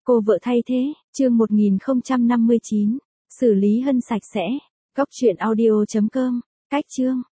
Cô vợ thay thế, chương 1059. Xử lý Hân sạch sẽ. Góc truyện audio.com. Cách chương.